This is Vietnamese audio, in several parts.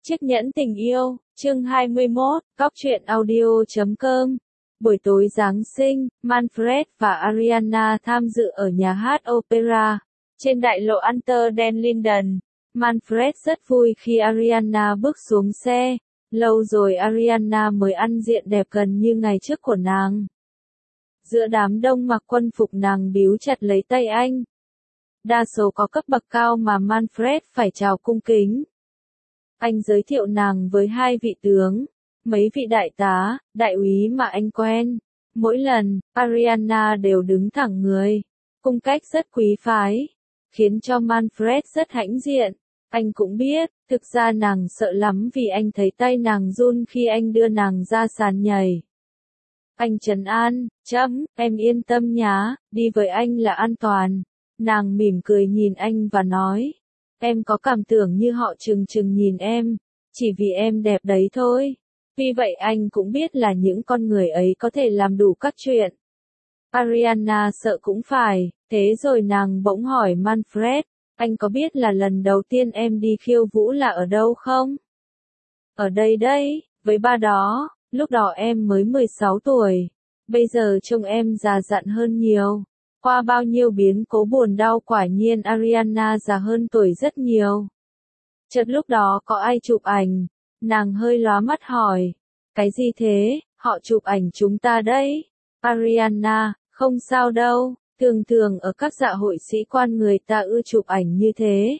Chiếc nhẫn tình yêu, chương 21, Cóc truyện audio.com. Buổi tối Giáng sinh, Manfred và Ariana tham dự ở nhà hát opera, trên đại lộ Unter den Linden. Manfred rất vui khi Ariana bước xuống xe, lâu rồi Ariana mới ăn diện đẹp gần như ngày trước của nàng. Giữa đám đông mặc quân phục nàng bíu chặt lấy tay anh. Đa số có cấp bậc cao mà Manfred phải chào cung kính. Anh giới thiệu nàng với hai vị tướng, mấy vị đại tá, đại úy mà anh quen. Mỗi lần, Ariana đều đứng thẳng người, cung cách rất quý phái, khiến cho Manfred rất hãnh diện. Anh cũng biết, thực ra nàng sợ lắm vì anh thấy tay nàng run khi anh đưa nàng ra sàn nhảy. Anh trấn an, em yên tâm nhá, đi với anh là an toàn. Nàng mỉm cười nhìn anh và nói, em có cảm tưởng như họ trừng nhìn em, chỉ vì em đẹp đấy thôi. Vì vậy anh cũng biết là những con người ấy có thể làm đủ các chuyện. Ariana sợ cũng phải, thế rồi nàng bỗng hỏi Manfred, anh có biết là lần đầu tiên em đi khiêu vũ là ở đâu không? Ở đây đấy, với ba đó, lúc đó em mới 16 tuổi, bây giờ trông em già dặn hơn nhiều. Qua bao nhiêu biến cố buồn đau quả nhiên Ariana già hơn tuổi rất nhiều. Chợt lúc đó có ai chụp ảnh, nàng hơi lóa mắt hỏi, cái gì thế, họ chụp ảnh chúng ta đấy. Ariana, không sao đâu, thường ở các dạ hội sĩ quan người ta ưa chụp ảnh như thế.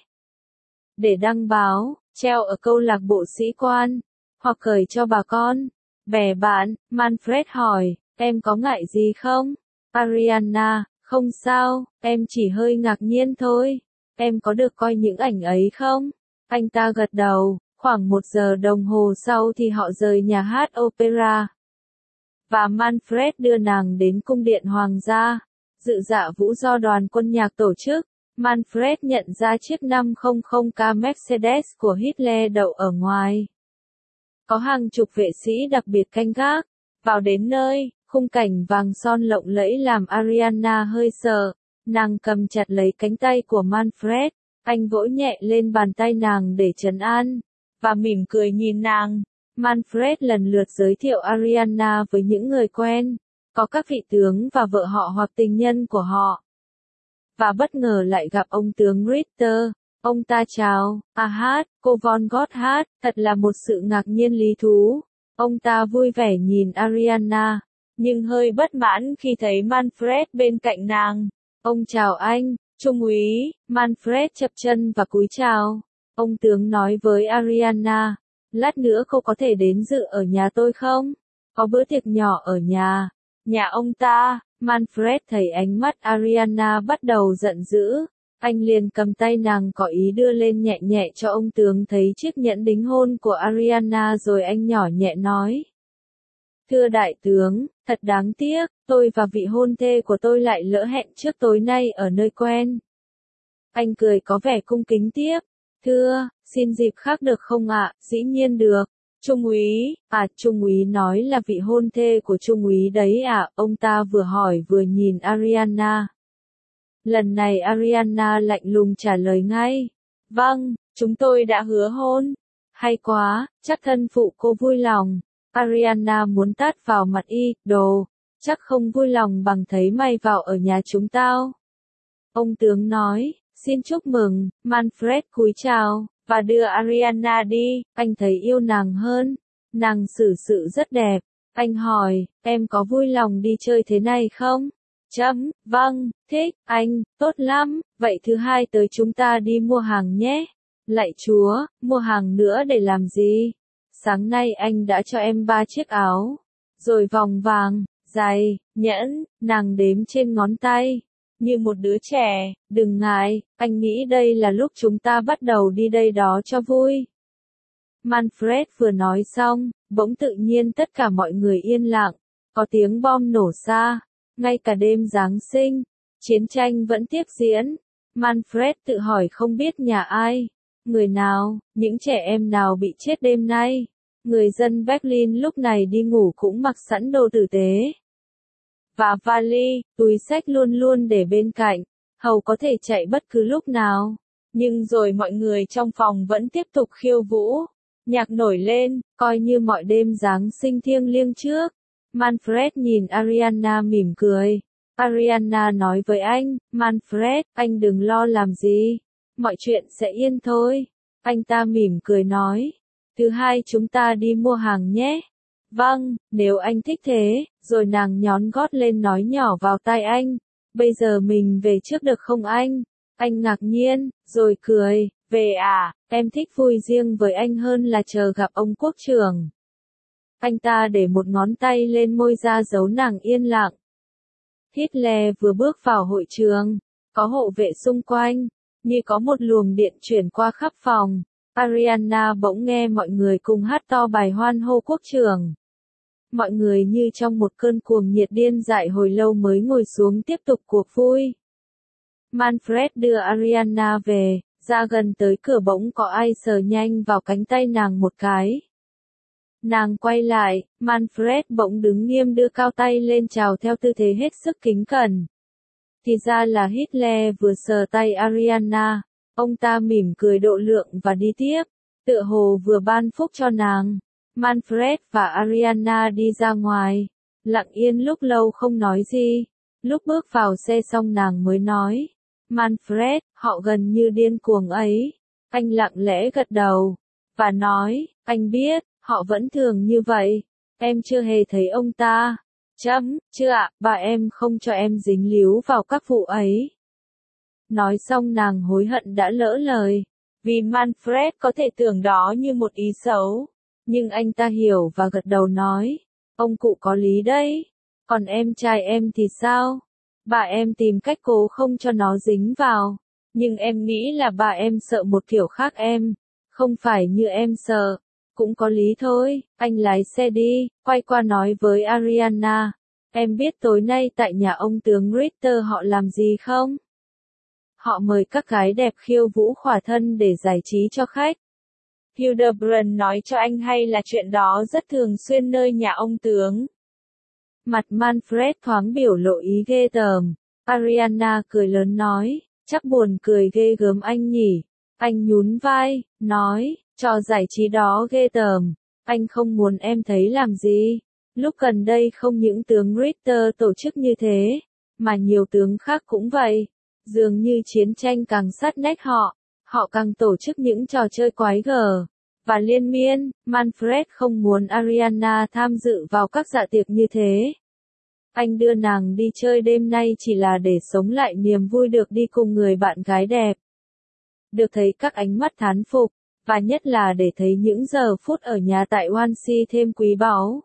Để đăng báo, treo ở câu lạc bộ sĩ quan, hoặc gửi cho bà con, bè bạn. Manfred hỏi, em có ngại gì không? Ariana, không sao, em chỉ hơi ngạc nhiên thôi. Em có được coi những ảnh ấy không? Anh ta gật đầu. Khoảng 1 giờ đồng hồ sau thì họ rời nhà hát opera. Và Manfred đưa nàng đến cung điện hoàng gia, dự dạ vũ do đoàn quân nhạc tổ chức. Manfred nhận ra chiếc 500K Mercedes của Hitler đậu ở ngoài. Có hàng chục vệ sĩ đặc biệt canh gác. Vào đến nơi, khung cảnh vàng son lộng lẫy làm Ariana hơi sợ. Nàng cầm chặt lấy cánh tay của Manfred, anh vỗ nhẹ lên bàn tay nàng để trấn an, và mỉm cười nhìn nàng. Manfred lần lượt giới thiệu Ariana với những người quen, có các vị tướng và vợ họ hoặc tình nhân của họ. Và bất ngờ lại gặp ông tướng Ritter. Ông ta chào, cô von Gotthard, thật là một sự ngạc nhiên lý thú. Ông ta vui vẻ nhìn Ariana, nhưng hơi bất mãn khi thấy Manfred bên cạnh nàng. Ông chào anh, trung úy. Manfred chập chân và cúi chào. Ông tướng nói với Ariana, lát nữa cô có thể đến dự ở nhà tôi không? Có bữa tiệc nhỏ ở nhà ông ta. Manfred thấy ánh mắt Ariana bắt đầu giận dữ. Anh liền cầm tay nàng có ý đưa lên nhẹ nhẹ cho ông tướng thấy chiếc nhẫn đính hôn của Ariana rồi anh nhỏ nhẹ nói. Thưa đại tướng, thật đáng tiếc, tôi và vị hôn thê của tôi lại lỡ hẹn trước tối nay ở nơi quen. Anh cười có vẻ cung kính tiếp. Thưa, xin dịp khác được không ạ? Dĩ nhiên được. Trung úy, trung úy nói là vị hôn thê của trung úy đấy ạ. Ông ta vừa hỏi vừa nhìn Ariana. Lần này Ariana lạnh lùng trả lời ngay. Vâng, chúng tôi đã hứa hôn. Hay quá, chắc thân phụ cô vui lòng. Ariana muốn tát vào mặt đồ, chắc không vui lòng bằng thấy mày vào ở nhà chúng tao. Ông tướng nói, xin chúc mừng. Manfred cúi chào, và đưa Ariana đi. Anh thấy yêu nàng hơn. Nàng xử sự rất đẹp. Anh hỏi, em có vui lòng đi chơi thế này không? Vâng, thích, anh, tốt lắm, vậy thứ hai tới chúng ta đi mua hàng nhé. Lạy Chúa, mua hàng nữa để làm gì? Sáng nay anh đã cho em 3 chiếc áo, rồi vòng vàng, giày, nhẫn, nàng đếm trên ngón tay, như một đứa trẻ. Đừng ngại, anh nghĩ đây là lúc chúng ta bắt đầu đi đây đó cho vui. Manfred vừa nói xong, bỗng tự nhiên tất cả mọi người yên lặng, có tiếng bom nổ xa. Ngay cả đêm Giáng sinh, chiến tranh vẫn tiếp diễn. Manfred tự hỏi không biết nhà ai, người nào, những trẻ em nào bị chết đêm nay. Người dân Berlin lúc này đi ngủ cũng mặc sẵn đồ tử tế. Và vali, túi xách luôn luôn để bên cạnh, hầu có thể chạy bất cứ lúc nào. Nhưng rồi mọi người trong phòng vẫn tiếp tục khiêu vũ. Nhạc nổi lên, coi như mọi đêm Giáng sinh thiêng liêng trước. Manfred nhìn Ariana mỉm cười. Ariana nói với anh, Manfred, anh đừng lo làm gì. Mọi chuyện sẽ yên thôi. Anh ta mỉm cười nói. Thứ hai chúng ta đi mua hàng nhé. Vâng, nếu anh thích thế, rồi nàng nhón gót lên nói nhỏ vào tai anh. Bây giờ mình về trước được không anh? Anh ngạc nhiên, rồi cười, về à, em thích vui riêng với anh hơn là chờ gặp ông quốc trưởng. Anh ta để một ngón tay lên môi ra dấu nàng yên lặng. Hitler vừa bước vào hội trường, có hộ vệ xung quanh, như có một luồng điện chuyển qua khắp phòng. Ariana bỗng nghe mọi người cùng hát to bài hoan hô quốc trưởng. Mọi người như trong một cơn cuồng nhiệt điên dại hồi lâu mới ngồi xuống tiếp tục cuộc vui. Manfred đưa Ariana về, ra gần tới cửa bỗng có ai sờ nhanh vào cánh tay nàng một cái. Nàng quay lại, Manfred bỗng đứng nghiêm đưa cao tay lên chào theo tư thế hết sức kính cẩn. Thì ra là Hitler vừa sờ tay Ariana, ông ta mỉm cười độ lượng và đi tiếp, tựa hồ vừa ban phúc cho nàng. Manfred và Ariana đi ra ngoài, lặng yên lúc lâu không nói gì. Lúc bước vào xe xong nàng mới nói, Manfred, họ gần như điên cuồng ấy. Anh lặng lẽ gật đầu, và nói, anh biết, họ vẫn thường như vậy. Em chưa hề thấy ông ta. Chưa ạ, bà em không cho em dính líu vào các vụ ấy. Nói xong nàng hối hận đã lỡ lời, vì Manfred có thể tưởng đó như một ý xấu. Nhưng anh ta hiểu và gật đầu nói, ông cụ có lý đấy. Còn em trai em thì sao? Bà em tìm cách cố không cho nó dính vào. Nhưng em nghĩ là bà em sợ một kiểu khác em. Không phải như em sợ. Cũng có lý thôi, anh lái xe đi, quay qua nói với Ariana. Em biết tối nay tại nhà ông tướng Ritter họ làm gì không? Họ mời các gái đẹp khiêu vũ khỏa thân để giải trí cho khách. Hildebrand nói cho anh hay là chuyện đó rất thường xuyên nơi nhà ông tướng. Mặt Manfred thoáng biểu lộ ý ghê tởm. Ariana cười lớn nói, chắc buồn cười ghê gớm anh nhỉ. Anh nhún vai, nói, trò giải trí đó ghê tởm. Anh không muốn em thấy làm gì. Lúc gần đây không những tướng Ritter tổ chức như thế, mà nhiều tướng khác cũng vậy. Dường như chiến tranh càng sát nách họ. Họ càng tổ chức những trò chơi quái gở và liên miên. Manfred không muốn Ariana tham dự vào các dạ tiệc như thế. Anh đưa nàng đi chơi đêm nay chỉ là để sống lại niềm vui được đi cùng người bạn gái đẹp. Được thấy các ánh mắt thán phục, và nhất là để thấy những giờ phút ở nhà tại Wannsee thêm quý báu.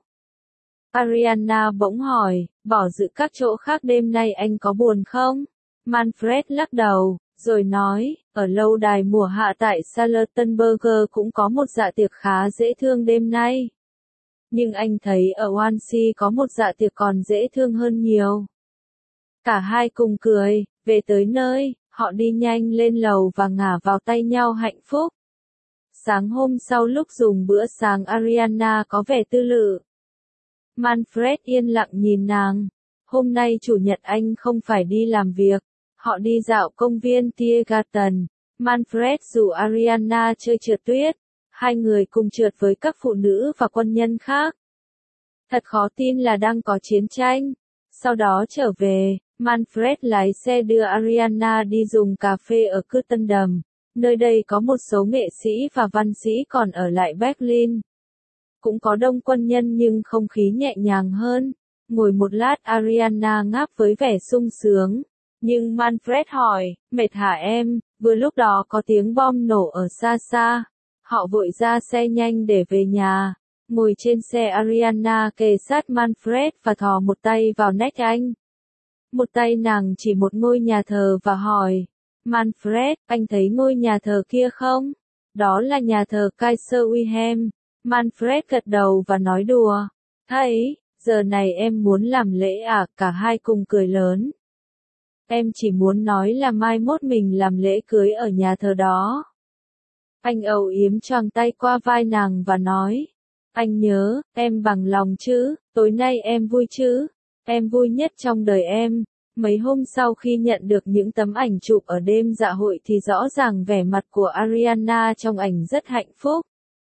Ariana bỗng hỏi, bỏ dự các chỗ khác đêm nay anh có buồn không? Manfred lắc đầu, rồi nói, ở lâu đài mùa hạ tại Charlottenburg cũng có một dạ tiệc khá dễ thương đêm nay. Nhưng anh thấy ở Wannsee có một dạ tiệc còn dễ thương hơn nhiều. Cả hai cùng cười, về tới nơi, họ đi nhanh lên lầu và ngả vào tay nhau hạnh phúc. Sáng hôm sau lúc dùng bữa sáng Ariana có vẻ tư lự. Manfred yên lặng nhìn nàng. Hôm nay chủ nhật anh không phải đi làm việc. Họ đi dạo công viên Tiergarten. Manfred rủ Ariana chơi trượt tuyết. Hai người cùng trượt với các phụ nữ và quân nhân khác. Thật khó tin là đang có chiến tranh. Sau đó trở về, Manfred lái xe đưa Ariana đi dùng cà phê ở Cüttendam. Nơi đây có một số nghệ sĩ và văn sĩ còn ở lại Berlin. Cũng có đông quân nhân nhưng không khí nhẹ nhàng hơn. Ngồi một lát Ariana ngáp với vẻ sung sướng. Nhưng Manfred hỏi, mệt hả em? Vừa lúc đó có tiếng bom nổ ở xa xa. Họ vội ra xe nhanh để về nhà. Ngồi trên xe Ariana kề sát Manfred và thò một tay vào nách anh. Một tay nàng chỉ một ngôi nhà thờ và hỏi, Manfred, anh thấy ngôi nhà thờ kia không? Đó là nhà thờ Kaiser Wilhelm. Manfred gật đầu và nói đùa, thấy, giờ này em muốn làm lễ à? Cả hai cùng cười lớn. Em chỉ muốn nói là mai mốt mình làm lễ cưới ở nhà thờ đó. Anh âu yếm choàng tay qua vai nàng và nói, anh nhớ, em bằng lòng chứ, tối nay em vui chứ, em vui nhất trong đời em. Mấy hôm sau khi nhận được những tấm ảnh chụp ở đêm dạ hội thì rõ ràng vẻ mặt của Ariana trong ảnh rất hạnh phúc.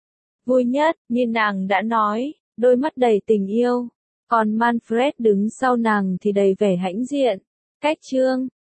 vui nhất, như nàng đã nói, đôi mắt đầy tình yêu. Còn Manfred đứng sau nàng thì đầy vẻ hãnh diện. Cách chương